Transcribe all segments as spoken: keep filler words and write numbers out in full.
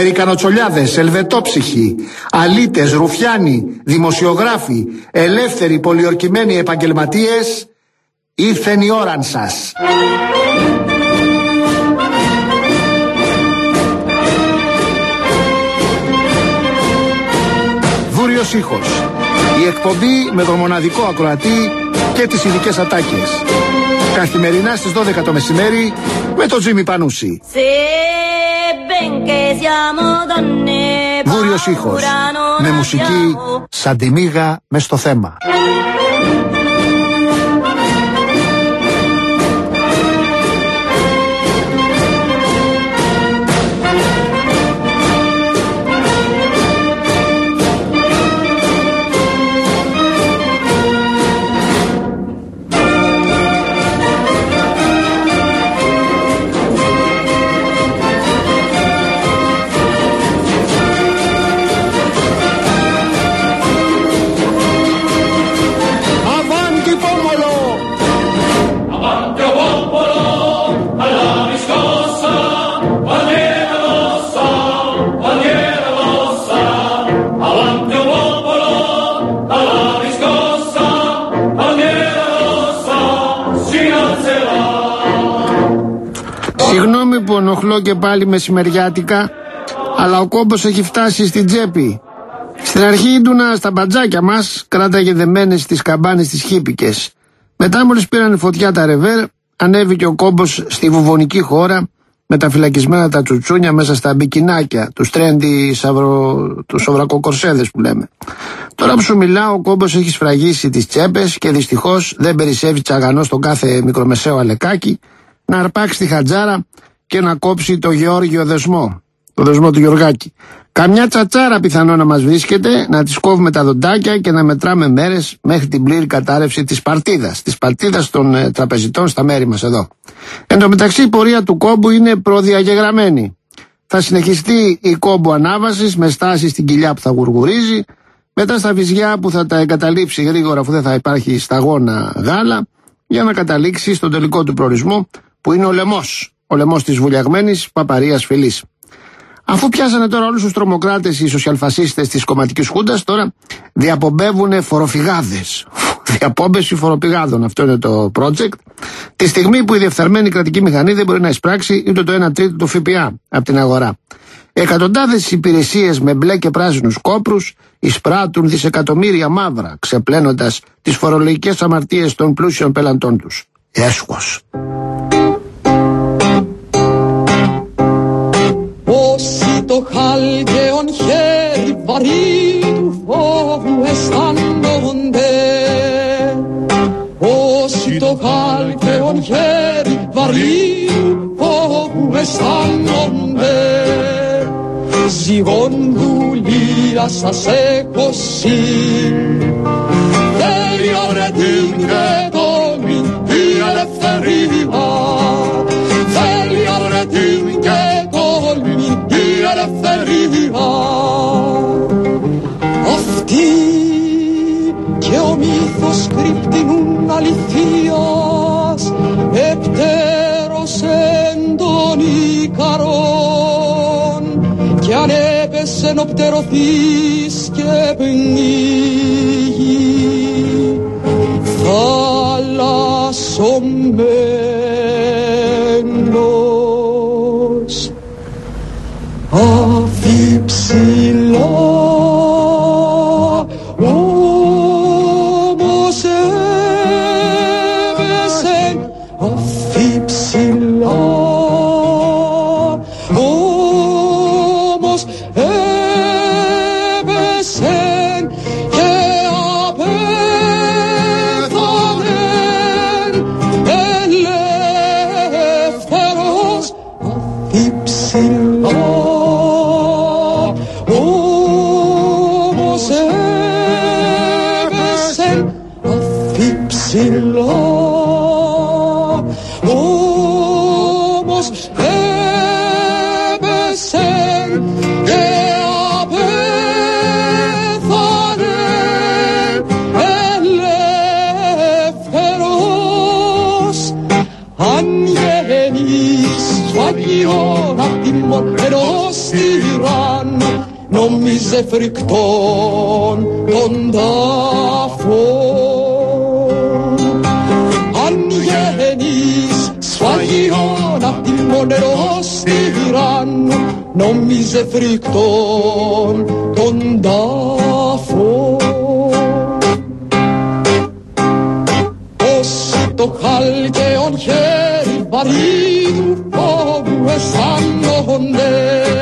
Αμερικανοτσολιάδες, ελβετόψυχοι, αλήτες, ρουφιάνοι, δημοσιογράφοι, ελεύθεροι, πολιορκημένοι επαγγελματίες, ήρθεν η ώραν σας. Βούριος ήχος. Η εκπομπή με τον μοναδικό ακροατή και τις ειδικές ατάκες. Καθημερινά στις δώδεκα το μεσημέρι με τον Τζίμι Πανούση. Βούριος ήχος. Με μουσική σαν τη μύγα μες στο θέμα. Συγγνώμη που ενοχλώ και πάλι μεσημεριάτικα, αλλά ο κόμπος έχει φτάσει στην τσέπη. Στην αρχή η Ντούνα στα μπατζάκια μας κράταγε δεμένες τις καμπάνες τις χίπικες. Μετά μόλις πήραν φωτιά τα ρεβέρ, ανέβηκε ο κόμπος στη βουβονική χώρα με τα φυλακισμένα τα τσουτσούνια μέσα στα μπικινάκια, τους τρέντι σαυρο... τους σοβρακοκορσέδες που λέμε. Τώρα που σου μιλάω, ο κόμπος έχει σφραγίσει τις τσέπες και δυστυχώς δεν περισσεύει τσαγανό στον κάθε μικρομεσαίο αλεκάκι να αρπάξει τη χατζάρα και να κόψει το Γεώργιο δεσμό, το δεσμό του Γιωργάκη. Καμιά τσατσάρα πιθανό να μας βρίσκεται, να τις κόβουμε τα δοντάκια και να μετράμε μέρες μέχρι την πλήρη κατάρρευση της παρτίδας, της παρτίδας των ε, τραπεζιτών στα μέρη μας εδώ. Εν τω μεταξύ η πορεία του κόμπου είναι προδιαγεγραμμένη. Θα συνεχιστεί η κόμπου ανάβασης με στάση στην κοιλιά που θα γουργουρίζει, μετά στα βυζιά που θα τα εγκαταλείψει γρήγορα αφού δεν θα υπάρχει σταγόνα γάλα, για να καταλήξει στον τελικό του προορισμό που είναι ο λαιμός, ο λαιμός της βουλιαγμένης παπαρίας φυλής. Αφού πιάσανε τώρα όλους τους τρομοκράτες οι σοσιαλφασίστες της κομματικής χούντας, τώρα διαπομπεύουνε φοροφυγάδες. Διαπόμπεση φοροπηγάδων, αυτό είναι το project. Τη στιγμή που η διεφθαρμένη κρατική μηχανή δεν μπορεί να εισπράξει ούτε το ένα τρίτο του ΦΠΑ από την αγορά. Εκατοντάδες υπηρεσίες με μπλε και πράσινους κόπρους εισπράττουν δισεκατομμύρια μαύρα, ξεπλένοντας τις φορολογικές αμαρτίες των πλούσιων πελατών τους. Έσχος. Όσοι το χάλκαιον χέρι βαρύ του φόβου αισθάνονται, όσοι το χάλκαιον χέρι βαρύ του φόβου αισθάνονται, ζυγόν δουλεία σας έχω συν, θέλει αρετήν και τόλμη η ελευθερία, θέλει αρετήν και τόλμη η ελευθερία. Αυτή και ο μύθος κρυπτινούν αληθείας, επτέρος εν τον Ικαρόν, κι αν έπεσεν ο πτερωθείς και πνίγει θαλασσωμένος αφιψηλά. Όμως έβεσεν αφιψηλά, όμως έβεσεν και απέθανεν ελεύθερος αφιψηλά. τυράννου, νόμιζε φρικτόν τον τάφο. Αν γεννείς σφαγιόν απ' τη μονερός τυράννου, νόμιζε φρικτόν τον τάφο. Όσοι το χάλκαιον χέρι βαρύδου φόβου αισθάνονται,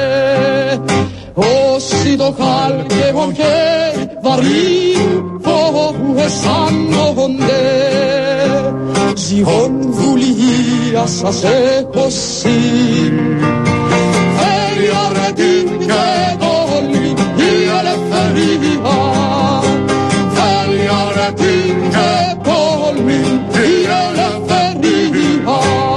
όσοι το χάλκαιον χέρι βαρύδου φόβου αισθάνονται, ζυγόν δουλεία σας έχω συν. Φέρει αρετήν και τόλμη η ελευθερία, φέρει αρετήν και τόλμη η ελευθερία.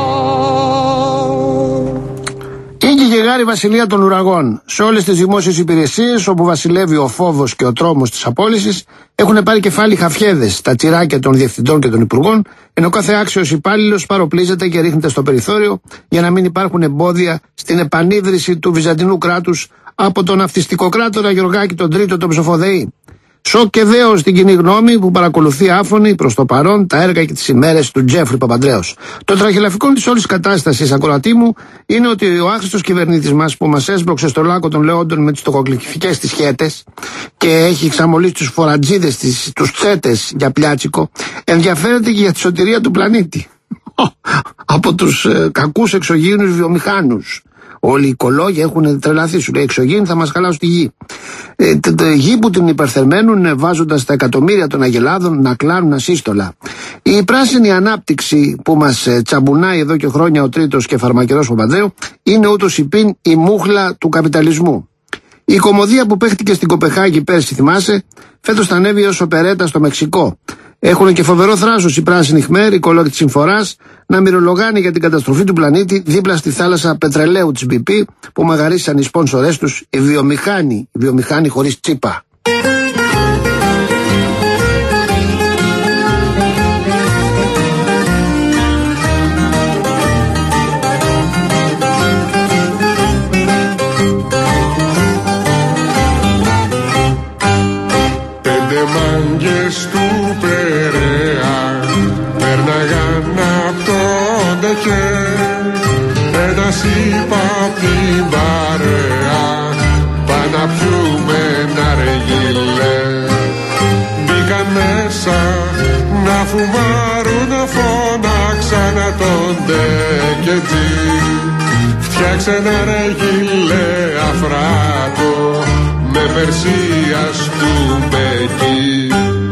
Είναι και γάρη βασιλεία των ουραγών. Σε όλες τις δημόσιες υπηρεσίες όπου βασιλεύει ο φόβος και ο τρόμος της απόλυσης, έχουν πάρει κεφάλι χαφιέδες, τα τσιράκια των διευθυντών και των υπουργών, ενώ κάθε άξιος υπάλληλος παροπλίζεται και ρίχνεται στο περιθώριο για να μην υπάρχουν εμπόδια στην επανίδρυση του βυζαντινού κράτους από τον ναυτιστικοκράτορα Γεωργάκη τον Τρίτο τον Ψοφοδεή. Σοκ και δέος στην κοινή γνώμη που παρακολουθεί άφωνη προς το παρόν τα έργα και τις ημέρες του Τζέφρι Παπαντρέως. Το τραγελαφικό της όλης κατάστασης, ακροατή μου, είναι ότι ο άχρηστος κυβερνήτης μας που μας έσπρωξε στο λάκκο των Λεόντων με τις τοκοκληφικές της χέτες και έχει εξαμολύσει τους φορατζίδες, τους τσέτες για πλιάτσικο, ενδιαφέρεται και για τη σωτηρία του πλανήτη από τους ε, κακούς εξωγήινους βιομηχάνους. Όλοι οι οικολόγοι έχουν τρελαθεί, σου λέει εξωγήινοι θα μας χαλάσουν τη γη. Ε, τε, τε, γη που την υπερθερμαίνουν βάζοντας τα εκατομμύρια των αγελάδων να κλάνουν ασύστολα. Η πράσινη ανάπτυξη που μας ε, τσαμπουνάει εδώ και χρόνια ο Τρίτος και φαρμακερός Παπανδρέου είναι ούτως υπήν η μούχλα του καπιταλισμού. Η κομμωδία που παίχτηκε στην Κοπεχάγη πέρσι, θυμάσαι, φέτος θα ανέβει ως οπερέτα στο Μεξικό. Έχουν και φοβερό θράσος οι πράσινοι Χμέρ, οι οικολόγοι της Συμφοράς, να μυρολογάνε για την καταστροφή του πλανήτη δίπλα στη θάλασσα πετρελαίου της μπι πι που μαγαρίσαν οι σπόνσορές τους, οι βιομηχάνοι, οι βιομηχάνοι χωρίς τσίπα. Μάγκες του Περαία πέρναγαν απ' το ντεκέ, ένας είπα απ' την παρέα πά' να πιούμε ναργιλέ. Μπήκαν μέσα να φουμάρουν, να φώναξαν τον ντεκετζή, φτιάξε ναργιλέ αφράτο με Περσίας του Μπεκί.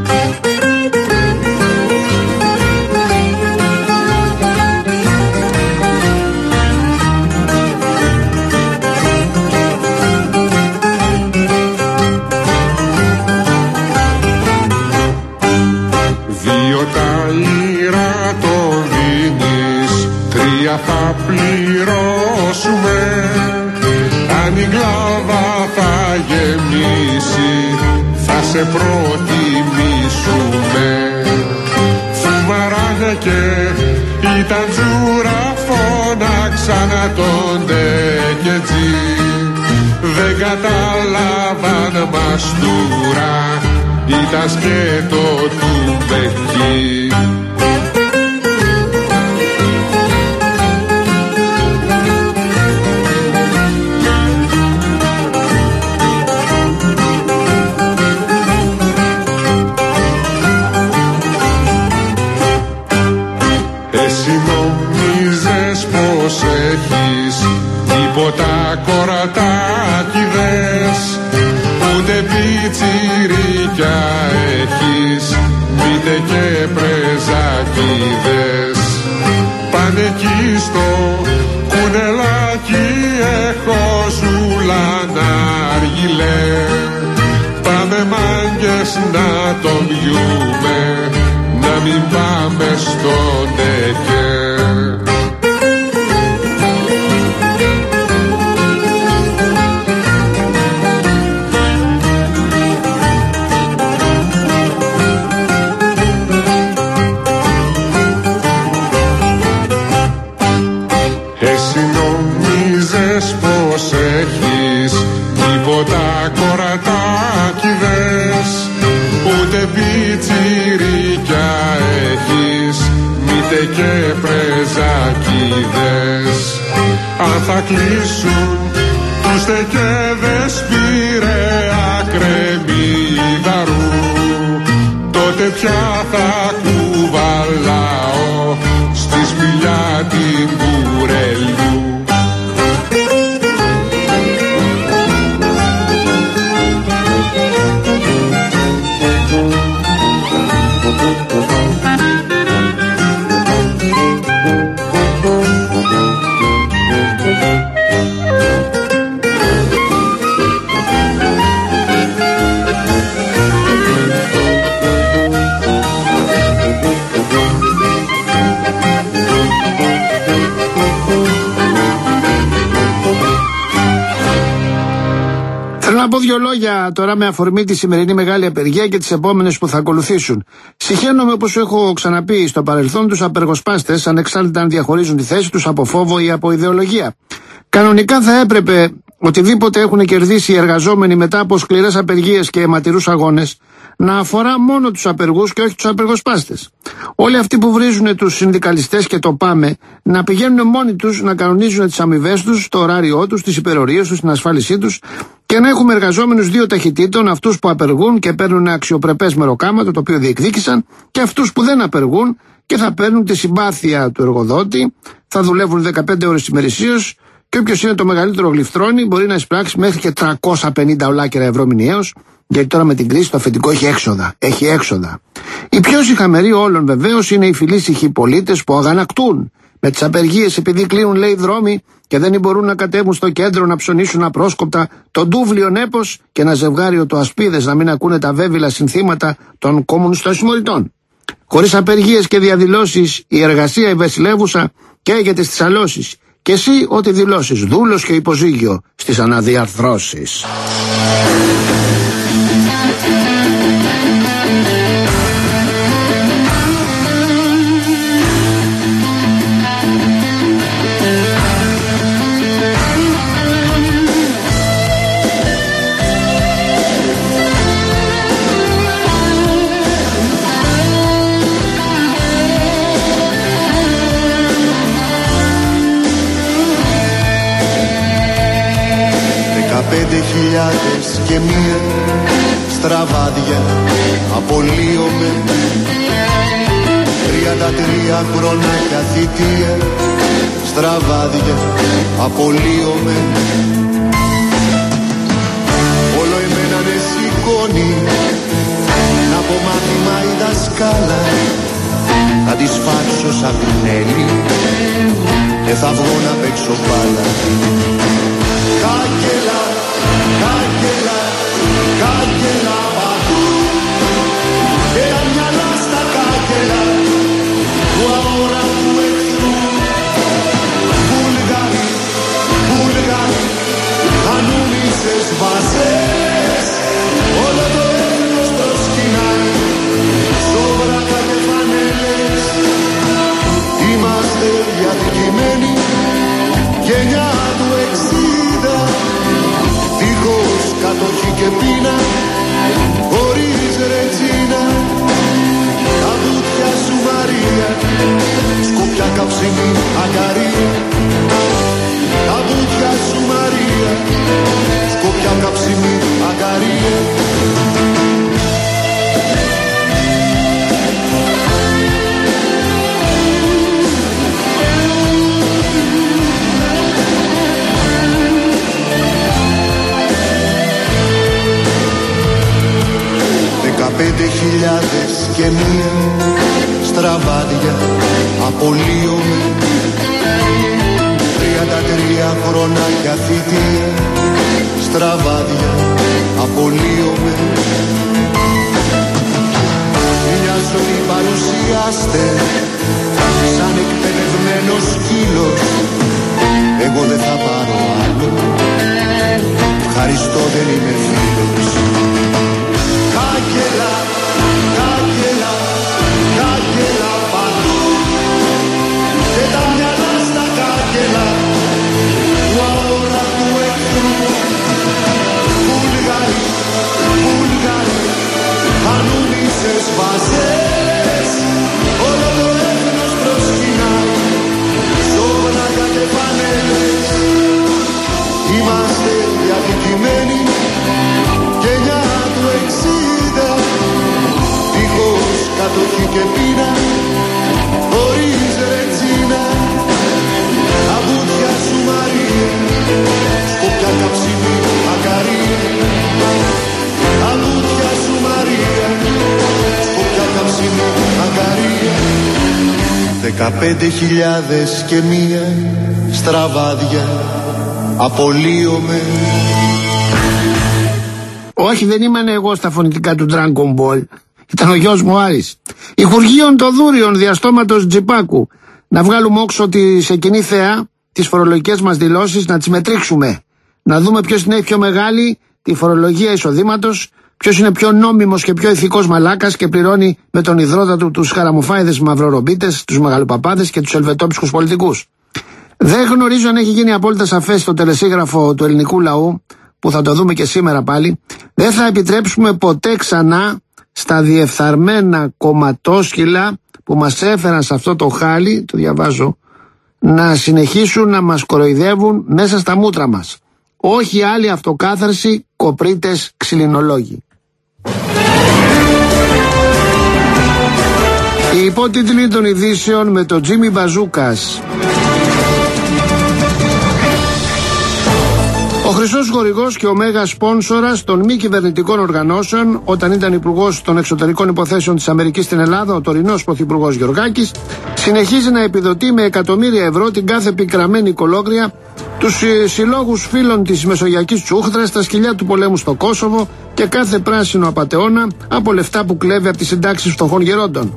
Δύο τα λίρα το δίνεις, τρία θα πληρώσουμε, αν η κλάβα θα γεμίσει θα σε προτιμήσουμε. Φουμαράνε και ήταν τζούρα, φώναξαν τον ντεκετζή, δεν κατάλαβαν μαστούρα, ήταν σκέτο του Μπεκί. Τίποτα κορατάκιδες, ούτε πιτσιρίκια έχεις, μήτε και πρεζάκιδες. Πάνε εκεί στο κουνελάκι, έχω ζουλάνα αργιλέ. Πάμε μάγκες να το πιούμε, να μην πάμε στον ντεκέ. είδες αν θα κλείσουν τους τεκέδες πειραιά κρεμμύδαρου, τότε πια θα κουβαλάω στη σπηλιά την κουρελιού. Να πω δύο λόγια τώρα με αφορμή τη σημερινή μεγάλη απεργία και τις επόμενες που θα ακολουθήσουν. Συχαίνομαι, όπως έχω ξαναπεί στο παρελθόν, τους απεργοσπάστες, ανεξάρτητα αν διαχωρίζουν τη θέση τους από φόβο ή από ιδεολογία. Κανονικά θα έπρεπε οτιδήποτε έχουν κερδίσει οι εργαζόμενοι μετά από σκληρές απεργίες και αιματηρούς αγώνες να αφορά μόνο τους απεργούς και όχι τους απεργοσπάστες. Όλοι αυτοί που βρίζουν τους συνδικαλιστές και το πάμε να πηγαίνουν μόνοι τους να κανονίζουν τις αμοιβές τους, το ωράριό τους, τις υπερορίες τους, την ασφάλισή τους και να έχουμε εργαζόμενους δύο ταχυτήτων, αυτούς που απεργούν και παίρνουν αξιοπρεπές μεροκάματο το οποίο διεκδίκησαν και αυτούς που δεν απεργούν και θα παίρνουν τη συμπάθεια του εργοδότη, θα δουλεύουν δεκαπέντε ώρες ημερησίως και όποιος είναι το μεγαλύτερο γλυφθρόνι μπορεί να εισπράξει μέχρι και τριακόσια πενήντα ολάκερα ευρώ μηνιαίως, γιατί τώρα με την κρίση το αφεντικό έχει έξοδα. Έχει έξοδα. Οι πιο σιχαμεροί όλων βεβαίως είναι οι φιλήσυχοι πολίτες που αγανακτούν με τις απεργίες επειδή κλείνουν, λέει, δρόμοι και δεν μπορούν να κατέβουν στο κέντρο να ψωνίσουν απρόσκοπτα το ντούβλιο νέπος και ένα ζευγάριο το ασπίδες να μην ακούνε τα βέβυλα συνθήματα των κομμουνιστών συμμοριτών. Χωρίς απεργίες και διαδηλώσεις η εργασία η βασιλεύουσα καίγεται στις αλώσεις. Και εσύ ό,τι δηλώσεις, δούλος και υποζύγιο στις αναδιαρθρώσεις. Πέντε χιλιάδες και μία στραβάδια απολύομαι, τριάντα τρία χρόνια καθητεία στραβάδια απολύομαι. Όλο εμένα με σηκώνει να πω μάθημα η δασκάλα, θα τη σφάξω σαν πινέλι και θα βγω να παίξω μπάλα. Κάγκελα, κάγκελα, κάγκελα παντού και τα μυαλά στα κάγκελα του αόρατου εχθρού. Βούλγαροι, Βούλγαροι, ανούμισες βάζες, όλο το έθνος προσκυνάει, σόβρακα και φανέλες. Είμαστε διαδικημένοι γενιά του εξήντα, δίχως κατοχή και πείνα, χωρίς ρετσίνα. Τα δούτια σου Μαρία, σκοπιά καψιμή αγκαρία. Τα δούτια σου Μαρία, σκοπιά καψιμή αγκαρία. Δεκαπέντε χιλιάδες και μία στραβάδια απολύομαι, τριάντα τρία χρόνια καθητεία στραβάδια απολύομαι. Μια ζωή παρουσιάστε σαν εκπαιδευμένος σκύλος, εγώ δεν θα πάρω άλλο, ευχαριστώ δεν είμαι φίλος. Κάγκελα, κάγκελα, κάγκελα παντού και τα μυαλά στα κάγκελα του αόρατου εχθρού. Βούλγαροι, Βούλγαροι, ανούμισες βάζες, όλο το έθνος προσκυνάει, σοβαρά Δεκαπέντε χιλιάδες και μία στραβάδια απολύομαι. Όχι, δεν ήμουν εγώ στα φωνητικά του Dragon Ball. Ήταν ο γιος μου Άρης. Υπουργείων των Δούριων διαστόματος Τζιπάκου. Να βγάλουμε όξο τη σε κοινή θεά τις φορολογικές μας δηλώσεις, να τις μετρίξουμε. Να δούμε ποιος είναι πιο μεγάλη τη φορολογία εισοδήματος, ποιος είναι πιο νόμιμος και πιο ηθικός μαλάκας και πληρώνει με τον υδρότα του τους χαραμοφάιδες μαυρορομπίτες, τους μεγαλοπαπάδες και τους ελβετόψυχους πολιτικούς. Δεν γνωρίζω αν έχει γίνει απόλυτα σαφές στο τελεσίγραφο του ελληνικού λαού, που θα το δούμε και σήμερα πάλι. Δεν θα επιτρέψουμε ποτέ ξανά στα διεφθαρμένα κομματόσκυλα που μας έφεραν σε αυτό το χάλι, το διαβάζω, να συνεχίσουν να μας κοροϊδεύουν μέσα στα μούτρα μας. Όχι άλλη αυτοκάθαρση, κοπρίτες, ξυλινολόγοι. Οι υπότιτλοι των ειδήσεων με τον Τζίμι Μπαζούκας. Ο Χρυσός Χορηγός και ο μέγας σπόνσορας των μη κυβερνητικών οργανώσεων, όταν ήταν υπουργός των εξωτερικών υποθέσεων της Αμερικής στην Ελλάδα, ο τωρινός πρωθυπουργός Γεωργάκης, συνεχίζει να επιδοτεί με εκατομμύρια ευρώ την κάθε πικραμένη κολόγρια, τους συλλόγους φίλων της Μεσογειακής Τσούχτρας, τα σκυλιά του πολέμου στο Κόσοβο και κάθε πράσινο απατεώνα από λεφτά που κλέβει από τις συντάξεις φτωχών γερόντων.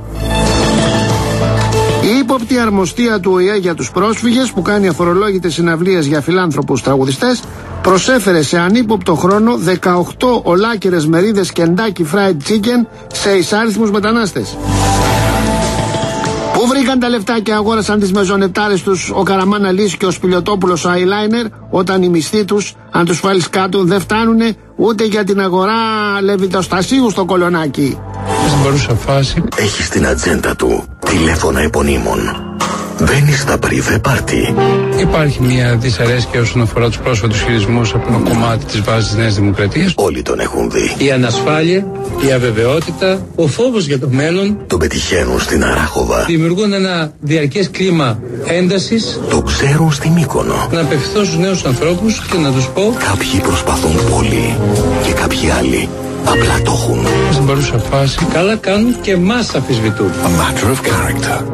Η ύποπτη αρμοστία του Ο Ε Ε για τους πρόσφυγες, που κάνει αφορολόγητες συναυλίες για φιλάνθρωπους τραγουδιστές, προσέφερε σε ανύποπτο χρόνο δεκαοκτώ ολάκερες μερίδες Kentucky Fried Chicken σε εισάριθμους μετανάστες. Πού βρήκαν τα λεφτά και αγόρασαν τις μεζονετάρες τους ο Καραμάνα Λύση και ο Σπηλιοτόπουλος ο Eyeliner, όταν οι μισθοί τους, αν τους βάλεις κάτω, δεν φτάνουνε ούτε για την αγορά λεβιτοστασίου στο Κολονάκι. Στην παρούσα φάση έχει στην ατζέντα του τηλέφωνα επωνύμων. Μπαίνει στα πριβέ πάρτι. Υπάρχει μια δυσαρέσκεια όσον αφορά τους πρόσφατους χειρισμούς από ένα κομμάτι της βάσης της Νέας Δημοκρατίας. Όλοι τον έχουν δει. Η ανασφάλεια, η αβεβαιότητα, ο φόβος για το μέλλον τον πετυχαίνουν στην Αράχοβα. Δημιουργούν ένα διαρκές κλίμα έντασης. Το ξέρουν στη Μύκονο. Να απευθυνθώ στους νέους ανθρώπους και να τους πω: κάποιοι προσπαθούν πολύ και κάποιοι άλλοι απλά το έχουν. Στην παρούσα φάση καλά κάνουν και μας αμφισβητούν. A matter of character.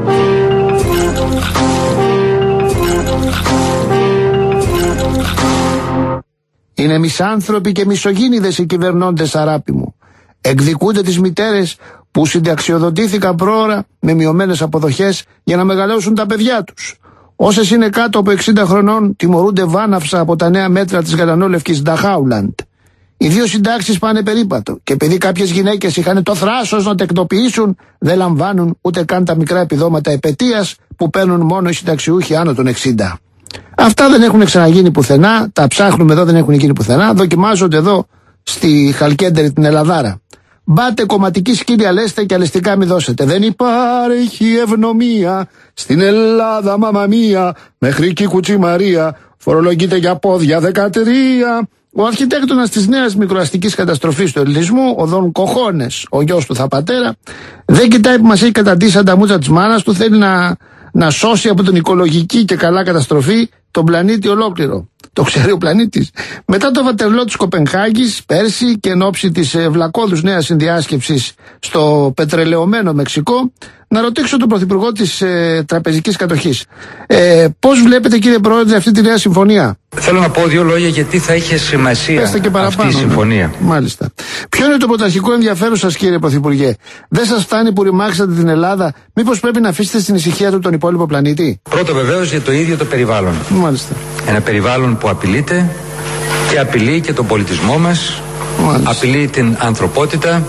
Είναι μισάνθρωποι και μισογίνηδες οι κυβερνώντες, αράπη μου. Εκδικούνται τις μητέρες που συνταξιοδοτήθηκαν πρόωρα με μειωμένες αποδοχές για να μεγαλώσουν τα παιδιά τους. Όσες είναι κάτω από εξήντα χρονών τιμωρούνται βάναυσα από τα νέα μέτρα της γαλανόλευκης Νταχάουλαντ. Οι δύο συντάξεις πάνε περίπατο και επειδή κάποιες γυναίκες είχαν το θράσος να τεκνοποιήσουν, δεν λαμβάνουν ούτε καν τα μικρά επιδόματα επετείας που παίρνουν μόνο οι συνταξιούχοι άνω των εξήντα. Αυτά δεν έχουν ξαναγίνει πουθενά, τα ψάχνουμε εδώ, δεν έχουν γίνει πουθενά, δοκιμάζονται εδώ στη Χαλκέντερη την Ελλαδάρα. Μπάτε κομματική σκύλια λέστε και αλεστικά μη δώσετε. Δεν υπάρχει ευνομία στην Ελλάδα, μαμαμία, μέχρι και η Κουτσή Μαρία φορολογείται για πόδια δεκατρία. Ο αρχιτέκτονας της νέας μικροαστικής καταστροφής του ελληνισμού, ο Δον Κοχώνες, ο γιος του Θαπατέρα, δεν κοιτάει που μας έχει καταντήσει σαν τα μούτσα της μάνας του, θέλει να, να σώσει από την οικολογική και καλά καταστροφή τον πλανήτη ολόκληρο. Το ξέρει ο πλανήτης. Μετά το βατερλό της Κοπενχάγης, πέρσι και εν ώψη της ε, βλακώδους νέας συνδιάσκεψης στο πετρελαιωμένο Μεξικό, να ρωτήσω τον Πρωθυπουργό της ε, τραπεζικής κατοχής. Ε, πώς βλέπετε, κύριε Πρόεδρε, αυτή τη νέα συμφωνία? Θέλω να πω δύο λόγια γιατί θα είχε σημασία αυτή η συμφωνία. Ναι. Μάλιστα. Ποιο είναι το πρωταρχικό ενδιαφέρον σας, κύριε Πρωθυπουργέ? Δεν σας φτάνει που ρημάξατε την Ελλάδα? Μήπως πρέπει να αφήσετε στην ησυχία του τον υπόλοιπο πλανήτη? Πρώτο βεβαίως για το ίδιο το περιβάλλον. Μάλιστα. Ένα περιβάλλον που απειλείται και απειλεί και τον πολιτισμό μας. Μάλιστα. Απειλεί την ανθρωπότητα.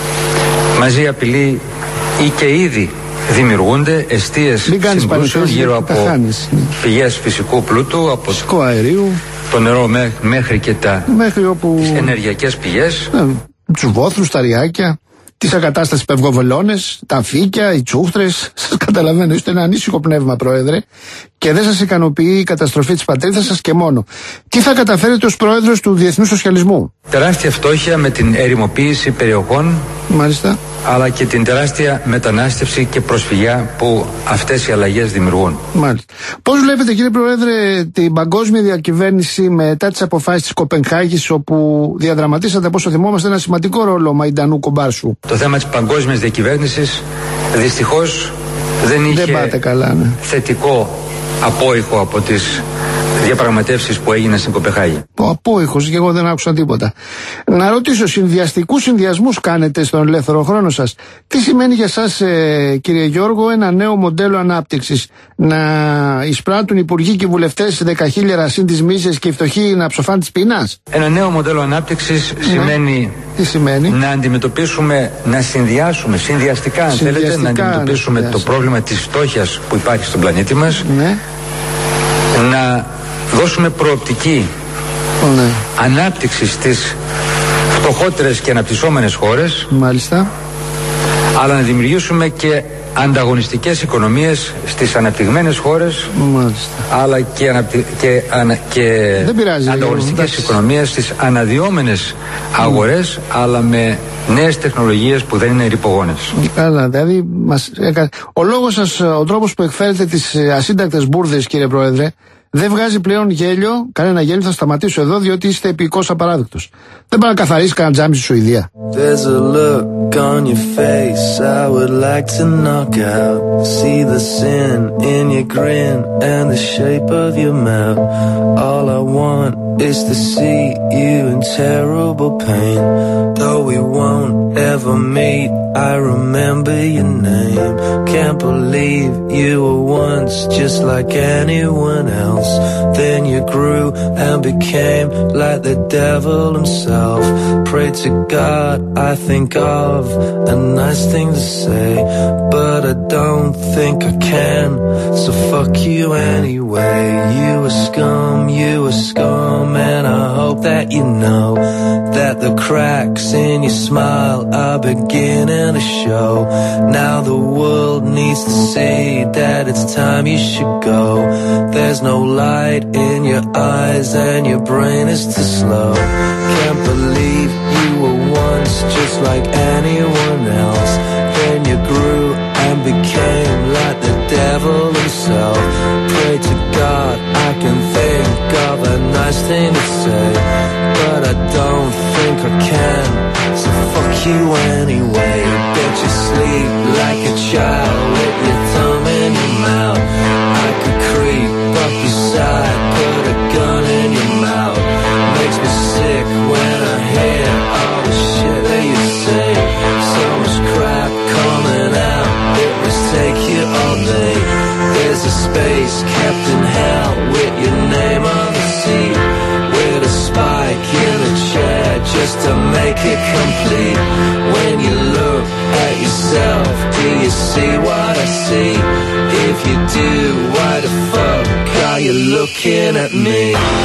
Μαζί απειλεί ή και ήδη δημιουργούνται εστίες συγκρούσεων γύρω από πηγές φυσικού πλούτου, από φυσικό αερίου, το νερό μέχρι και τα μέχρι όπου... τις ενεργειακές πηγές, ναι, τους βόθρους, τα ριάκια, τις ακατάστασες πευγοβελώνες, τα φύκια, οι τσούχτρες. Σας καταλαβαίνω, είστε ένα ανήσυχο πνεύμα, Πρόεδρε, και δεν σας ικανοποιεί η καταστροφή της πατρίδας σας και μόνο. Τι θα καταφέρετε ως Πρόεδρος του Διεθνούς Σοσιαλισμού? Τεράστια φτώχεια με την ερημοποίηση περιοχών. Μάλιστα. Αλλά και την τεράστια μετανάστευση και προσφυγιά που αυτές οι αλλαγές δημιουργούν. Μάλιστα. Πώς βλέπετε, κύριε Πρόεδρε, την παγκόσμια διακυβέρνηση μετά τις αποφάσεις της Κοπενχάγης, όπου διαδραματίσατε, όπως θυμόμαστε, ένα σημαντικό ρόλο Μαϊντανού Κομπάρσου? Το θέμα της παγκόσμιας διακυβέρνησης δυστυχώς δεν είχε δεν πάτε καλά, ναι. θετικό απόϊχο από τις διαπραγματεύσεις που έγιναν στην Κοπεχάγη. Ο απόϊχος, και εγώ δεν άκουσα τίποτα. Να ρωτήσω, συνδυαστικούς συνδυασμούς κάνετε στον ελεύθερο χρόνο σας? Τι σημαίνει για σας, ε, κύριε Γιώργο, ένα νέο μοντέλο ανάπτυξης? Να εισπράττουν οι υπουργοί και οι βουλευτές δεκαχίλιαρα συν τις μίσες και οι φτωχοί να ψοφάνε της πείνας? Ένα νέο μοντέλο ανάπτυξης ναι. σημαίνει, Τι σημαίνει να αντιμετωπίσουμε, να συνδυάσουμε συνδυαστικά, αν θέλετε, να αντιμετωπίσουμε να το πρόβλημα της φτώχειας που υπάρχει στον πλανήτη μας, ναι. να δώσουμε προοπτική ναι. ανάπτυξη στις φτωχότερες και αναπτυσσόμενες χώρες. Μάλιστα. Αλλά να δημιουργήσουμε και ανταγωνιστικές οικονομίες στις αναπτυγμένες χώρες. Μάλιστα. Αλλά και, αναπτυ... και, ανα... και πειράζει, ανταγωνιστικές οικονομίες στις αναδυόμενες αγορές, mm. αλλά με νέες τεχνολογίες που δεν είναι ρυπογόνες. Καλά, δηλαδή μας... ο λόγος σας, ο τρόπος που εκφέρετε τις ασύντακτες μπουρδες, κύριε Πρόεδρε, δεν βγάζει πλέον γέλιο, κανένα γέλιο. Θα σταματήσω εδώ, διότι είστε επικώς απαράδεκτος. Δεν πάει να καθαρίσει κανένα τζάμι στη Σουηδία. There's a look on your face I would like to knock out. See the sin in your grin and the shape of your mouth. All I want is to see you in terrible pain. Though we won't ever meet, I remember your name. Can't believe you were once just like anyone else. Then you grew and became like the devil himself. Pray to God I think of a nice thing to say, but I don't think I can, so fuck you anyway. You were scum, you were scum, and I hope that you know that the cracks in your smile are beginning to show. Now the world needs to see that it's time you should go. There's no light in your eyes and your brain is too slow. Can't believe you were once just like anyone else. Then you grew and became like the devil himself. Pray to God I can think of a nice thing to say, but I don't think I can, so fuck you anyway. Bet you sleep like a child with your thumb in your mouth. I could creep up your side, put a gun in your mouth. Makes me sick when I hear all the shit that you say. So much crap coming out, it must take you all day. There's a space kept in hell with your name on the seat, with a spike in a chair just to make it complete. When you look at yourself, do you see what I see? If you do, why the fuck are you looking at me?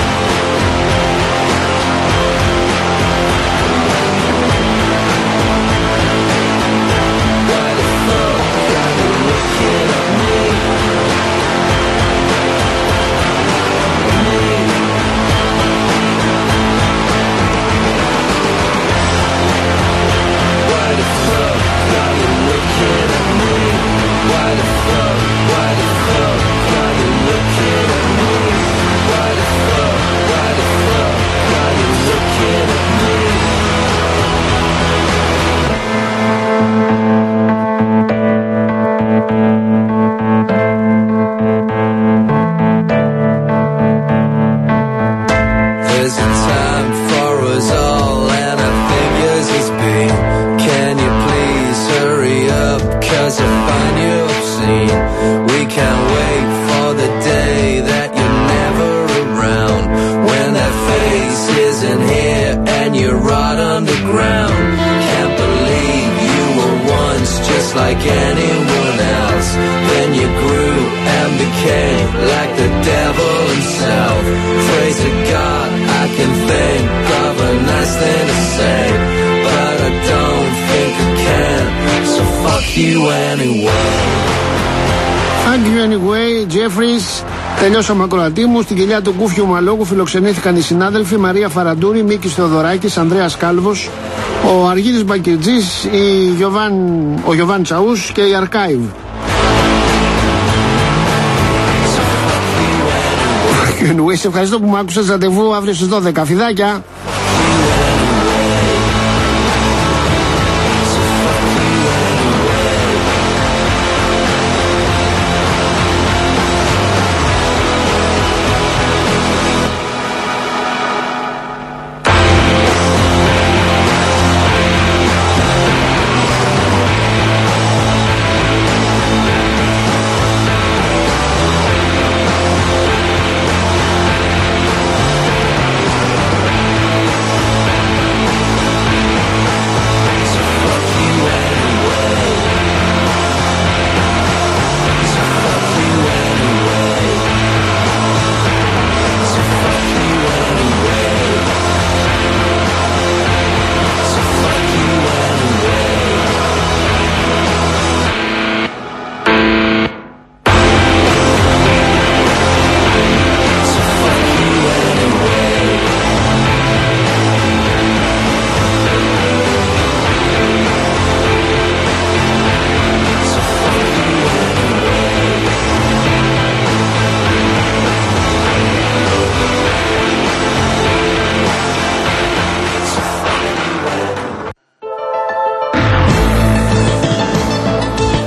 Like anyone else, then you grew and became like the devil himself. Pray to God I can think of a nice thing to say, but I don't think I can, so fuck you anyway. Fuck you anyway, Jeffries. Τελειώσαμε ακροατή μου. Στην κοιλιά του Κούφιου Μαλόγου φιλοξενήθηκαν οι συνάδελφοι Μαρία Φαραντούρη, Μίκης Θεοδωράκης, Ανδρέας Κάλβος, ο Αργύρης Μπακυρτζής, η Γιωβάν, ο Γιωβάν Τσαούς και η Αρκάιβ. Σε ευχαριστώ που με άκουσες. Ραντεβού αύριο στις δώδεκα. Φιδάκια.